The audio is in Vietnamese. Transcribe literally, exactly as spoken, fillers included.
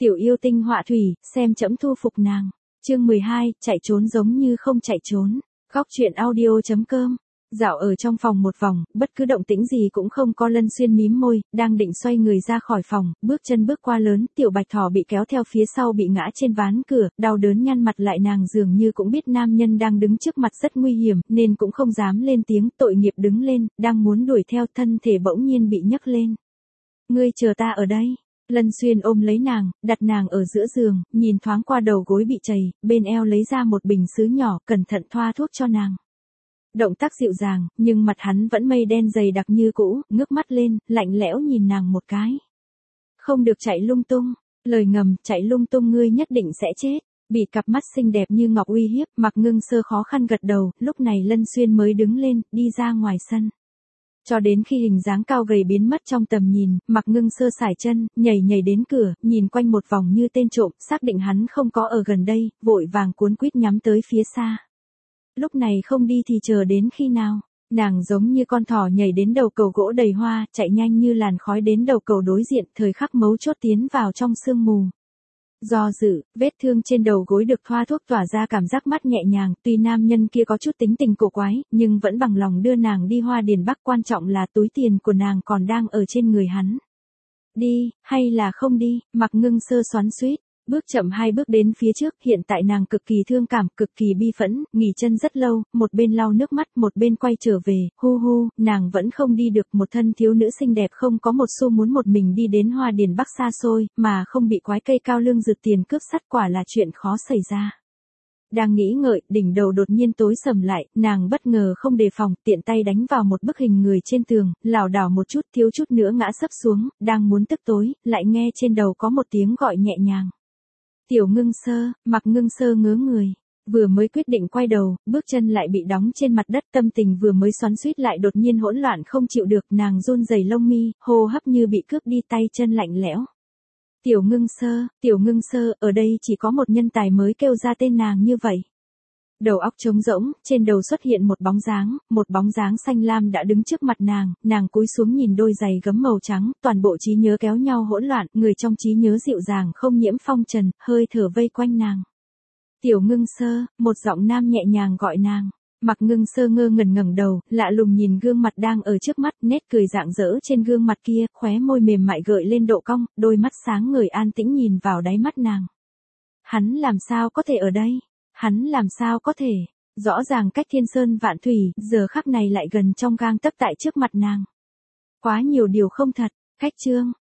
Tiểu yêu tinh họa thủy, xem trẫm thu phục nàng. Chương mười hai, chạy trốn giống như không chạy trốn. Góc truyện audio chấm com. Dạo ở trong phòng một vòng, bất cứ động tĩnh gì cũng không có. Lân Xuyên mím môi, đang định xoay người ra khỏi phòng, bước chân bước qua lớn, Tiểu Bạch Thỏ bị kéo theo phía sau bị ngã trên ván cửa, đau đớn nhăn mặt lại. Nàng dường như cũng biết nam nhân đang đứng trước mặt rất nguy hiểm, nên cũng không dám lên tiếng. Tội nghiệp đứng lên, đang muốn đuổi theo, thân thể bỗng nhiên bị nhấc lên. Ngươi chờ ta ở đây. Lân Xuyên ôm lấy nàng, đặt nàng ở giữa giường, nhìn thoáng qua đầu gối bị chảy, bên eo lấy ra một bình sứ nhỏ, cẩn thận thoa thuốc cho nàng. Động tác dịu dàng, nhưng mặt hắn vẫn mây đen dày đặc như cũ, ngước mắt lên, lạnh lẽo nhìn nàng một cái. Không được chạy lung tung, lời ngầm, chạy lung tung ngươi nhất định sẽ chết. Bị cặp mắt xinh đẹp như ngọc uy hiếp, Mạc Ngưng Sơ khó khăn gật đầu, lúc này Lân Xuyên mới đứng lên, đi ra ngoài sân. Cho đến khi hình dáng cao gầy biến mất trong tầm nhìn, Mạc Ngưng Sơ sải chân, nhảy nhảy đến cửa, nhìn quanh một vòng như tên trộm, xác định hắn không có ở gần đây, vội vàng cuốn quýt nhắm tới phía xa. Lúc này không đi thì chờ đến khi nào? Nàng giống như con thỏ nhảy đến đầu cầu gỗ đầy hoa, chạy nhanh như làn khói đến đầu cầu đối diện, thời khắc mấu chốt tiến vào trong sương mù. Do dự, vết thương trên đầu gối được thoa thuốc tỏa ra cảm giác mát nhẹ nhàng, tuy nam nhân kia có chút tính tình cổ quái, nhưng vẫn bằng lòng đưa nàng đi Hoa Điền Bắc, quan trọng là túi tiền của nàng còn đang ở trên người hắn. Đi, hay là không đi, Mạc Ngưng Sơ xoắn xuýt, bước chậm hai bước đến phía trước, hiện tại nàng cực kỳ thương cảm, cực kỳ bi phẫn, nghỉ chân rất lâu, một bên lau nước mắt, một bên quay trở về, hu hu, nàng vẫn không đi được, một thân thiếu nữ xinh đẹp không có một xu muốn một mình đi đến Hoa Điền Bắc xa xôi, mà không bị quái cây cao lương rực tiền cướp sắt, quả là chuyện khó xảy ra. Đang nghĩ ngợi, đỉnh đầu đột nhiên tối sầm lại, nàng bất ngờ không đề phòng, tiện tay đánh vào một bức hình người trên tường, lảo đảo một chút, thiếu chút nữa ngã sấp xuống, đang muốn tức tối, lại nghe trên đầu có một tiếng gọi nhẹ nhàng. Tiểu Ngưng Sơ, Mạc Ngưng Sơ ngớ người, vừa mới quyết định quay đầu, bước chân lại bị đóng trên mặt đất, tâm tình vừa mới xoắn xuýt lại đột nhiên hỗn loạn không chịu được, nàng run rẩy lông mi, hô hấp như bị cướp đi, tay chân lạnh lẽo. Tiểu Ngưng Sơ, Tiểu Ngưng Sơ, ở đây chỉ có một nhân tài mới kêu ra tên nàng như vậy. Đầu óc trống rỗng, trên đầu xuất hiện một bóng dáng, một bóng dáng xanh lam đã đứng trước mặt nàng, nàng cúi xuống nhìn đôi giày gấm màu trắng, toàn bộ trí nhớ kéo nhau hỗn loạn, người trong trí nhớ dịu dàng không nhiễm phong trần, hơi thở vây quanh nàng. Tiểu Ngưng Sơ, một giọng nam nhẹ nhàng gọi nàng. Mạc Ngưng Sơ ngơ ngẩn ngẩng đầu, lạ lùng nhìn gương mặt đang ở trước mắt, nét cười rạng rỡ trên gương mặt kia, khóe môi mềm mại gợi lên độ cong, đôi mắt sáng ngời an tĩnh nhìn vào đáy mắt nàng. Hắn làm sao có thể ở đây? Hắn làm sao có thể? Rõ ràng cách thiên sơn vạn thủy, giờ khắc này lại gần trong gang tấc tại trước mặt nàng. Quá nhiều điều không thật. Cách chương,